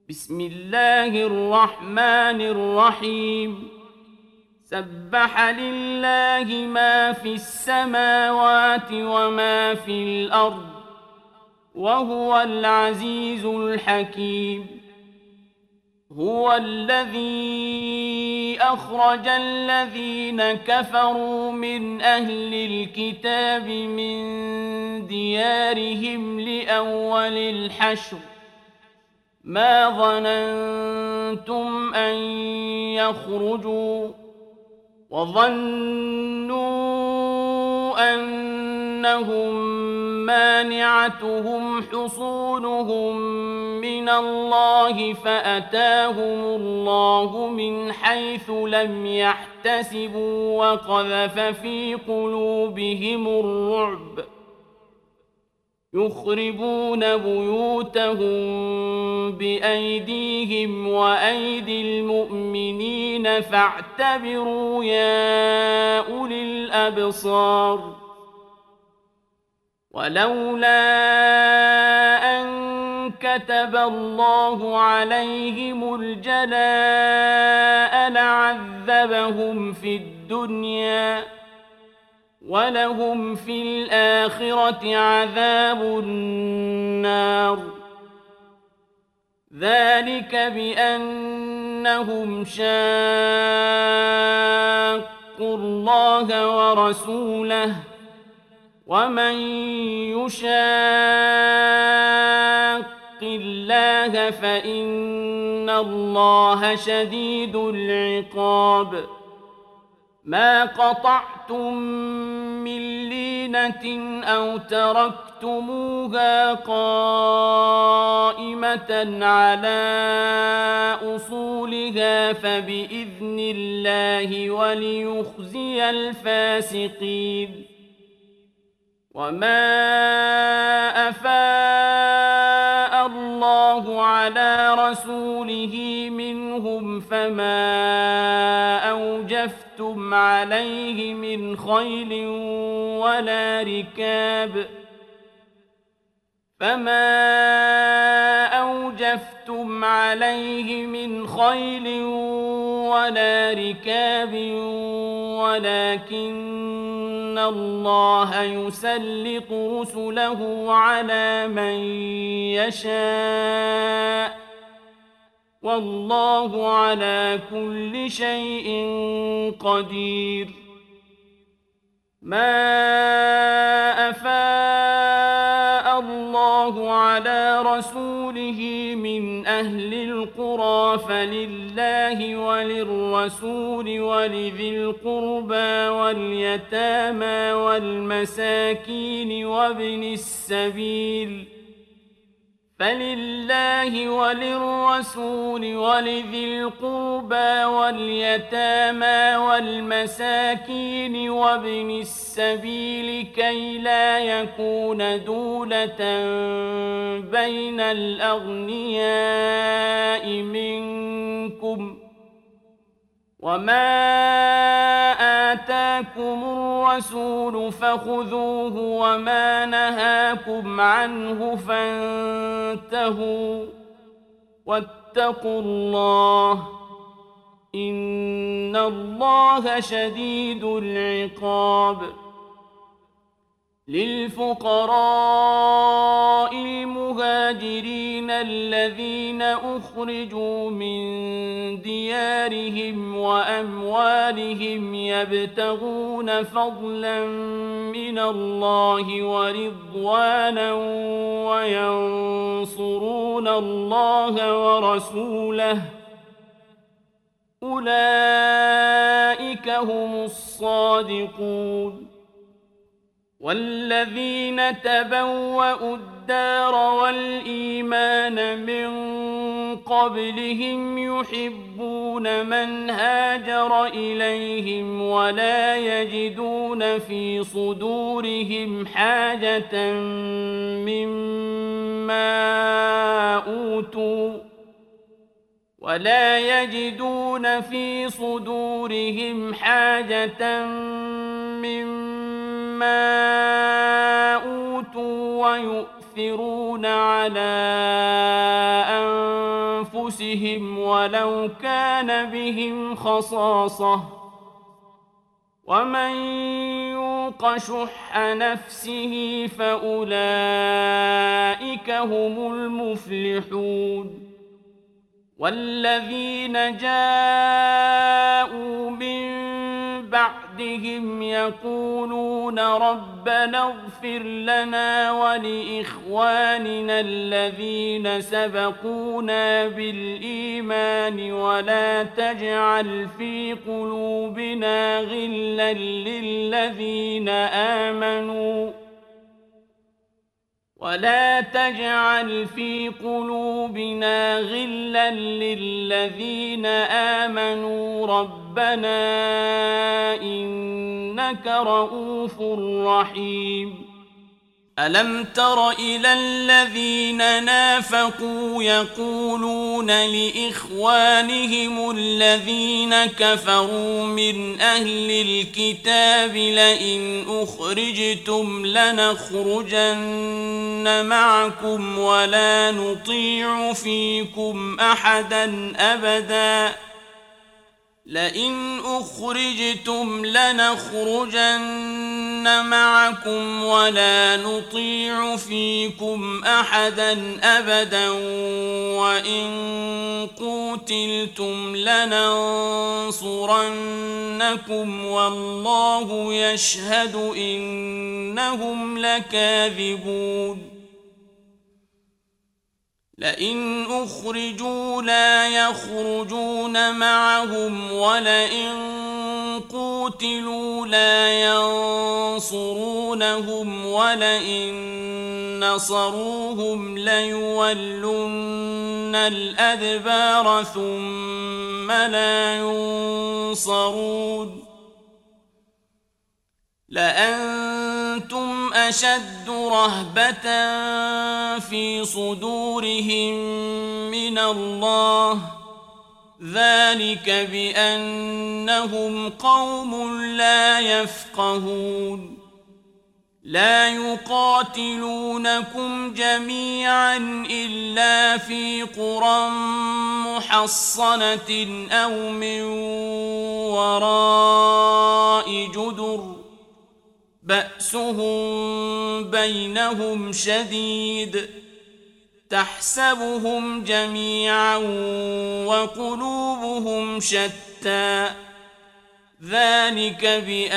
بسم الله الرحمن الرحيم. سبح لله ما في السماوات وما في الأرض وهو العزيز الحكيم. هو الذي أخرج الذين كفروا من أهل الكتاب من ديارهم لأول الحشر ما ظننتم أن يخرجوا وظنوا أنهم مانعتهم حصونهم من الله فأتاهم الله من حيث لم يحتسبوا وقذف في قلوبهم الرعب يخربون بيوتهم بأيديهم وأيدي المؤمنين فاعتبروا يا أولي الأبصار. ولولا أن كتب الله عليهم الجلاء لعذبهم في الدنيا ولهم في الآخرة عذاب النار. ذلك بأنهم شاقوا الله ورسوله ومن يشاق الله فإن الله شديد العقاب. ما قطعتم من لينة أو تركتموها قائمة على أصولها فبإذن الله وليخزي الفاسقين. وما أفاء الله على رسوله منهم فما أوجفتم عليه من خيل ولا ركاب ولكن الله يسلط رسله على من يشاء والله على كل شيء قدير. ما أفاء الله على رسوله من أهل القرى فلله وللرسول ولذي القربى واليتامى والمساكين وابن السبيل فلله وللرسول ولذي القربى واليتامى والمساكين وابن السبيل كي لا يكون دولة بين الأغنياء منكم. وما آتاكم الرسول فخذوه وما نهاكم عنه فانتهوا واتقوا الله إن الله شديد العقاب. للفقراء المهاجرين الذين أخرجوا من ديارهم وأموالهم يبتغون فضلا من الله ورضوانا وينصرون الله ورسوله أولئك هم الصادقون. والذين تبوأوا الدار والإيمان من قبلهم يحبون من هاجر إليهم ولا يجدون في صدورهم حاجة مما أوتوا ويؤثرون على أنفسهم ولو كان بهم خصاصة ومن يوق شح نفسه فأولئك هم المفلحون والذين جاءوا من بعدهم يقولون ربنا اغفر لنا ولإخواننا الذين سبقونا بالإيمان ولا تجعل في قلوبنا غلا للذين آمنوا ربنا إنك رؤوف رحيم ألم تر إلى الذين نافقوا يقولون لإخوانهم الذين كفروا من أهل الكتاب لئن أخرجتم لنخرجن معكم ولا نطيع فيكم أحدا أبدا وإن قوتلتم لننصرنكم والله يشهد إنهم لكاذبون لئن أخرجوا لا يخرجون معهم ولئن قوتلوا لا ينصرونهم ولئن نصروهم ليولن الأدبار ثم لا ينصرون لأنتم أشد رهبة في صدورهم من الله ذلك بأنهم قوم لا يفقهون لا يقاتلونكم جميعا إلا في قرى محصنة أو من وراء جدر بأسهم بينهم شديد تحسبهم جميعا وقلوبهم شتى ذلك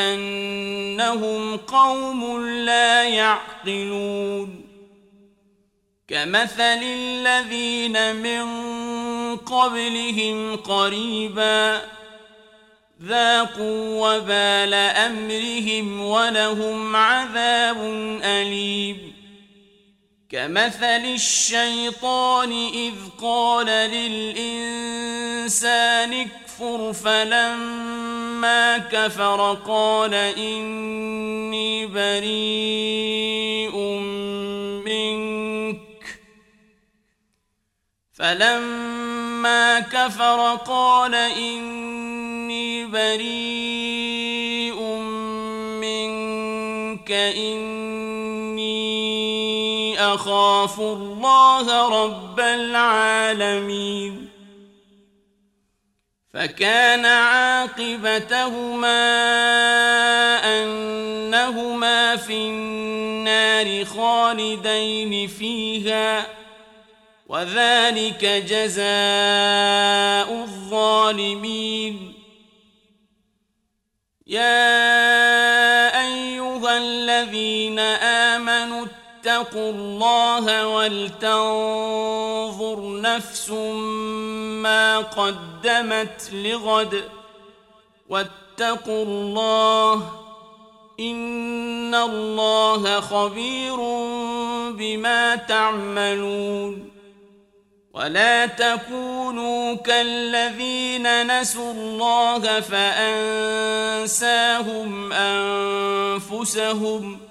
بأنهم قوم لا يعقلون كمثل الذين من قبلهم قريبا ذاقوا وبال أمرهم ولهم عذاب أليم كمثل الشيطان إذ قال للإنسان اكفر فلما كفر قال إني بريء منك إني أخاف الله رب العالمين فكان عاقبتهما أنهما في النار خالدين فيها وذلك جزاء الظالمين يا أيها الذين آمنوا اتقوا الله ولتنظر نفس ما قدمت لغد واتقوا الله إن الله خبير بما تعملون ولا تكونوا كالذين نسوا الله فأنساهم أنفسهم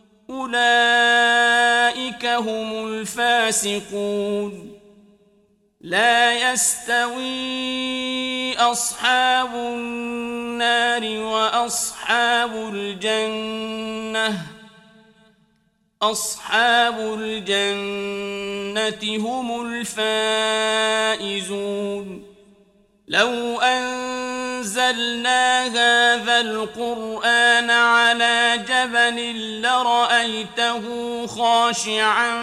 أولئك هم الفاسقون لا يستوي أصحاب النار وأصحاب الجنة أصحاب الجنة هم الفائزون لو أنزلنا هذا القرآن على جبل لرأيته خاشعا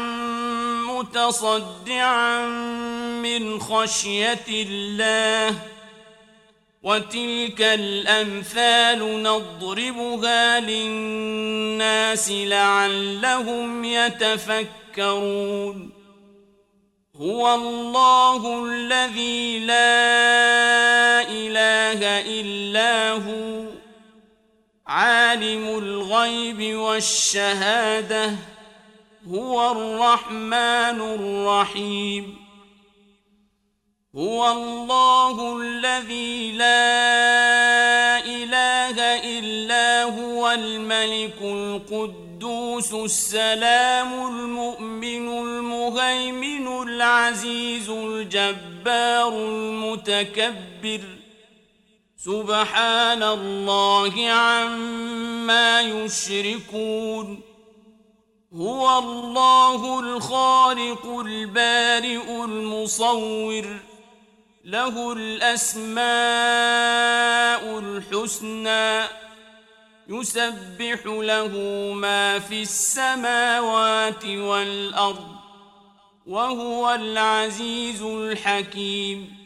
متصدعا من خشية الله وتلك الأمثال نضربها للناس لعلهم يتفكرون هو الله الذي لا إله إلا هو عالم الغيب والشهادة هو الرحمن الرحيم هو الله الذي لا إله إلا هو الملك القدوس السلام المؤمن المهيمن العزيز الجبار المتكبر سبحان الله عما يشركون هو الله الخالق البارئ المصور له الأسماء الحسنى يسبح له ما في السماوات والأرض وهو العزيز الحكيم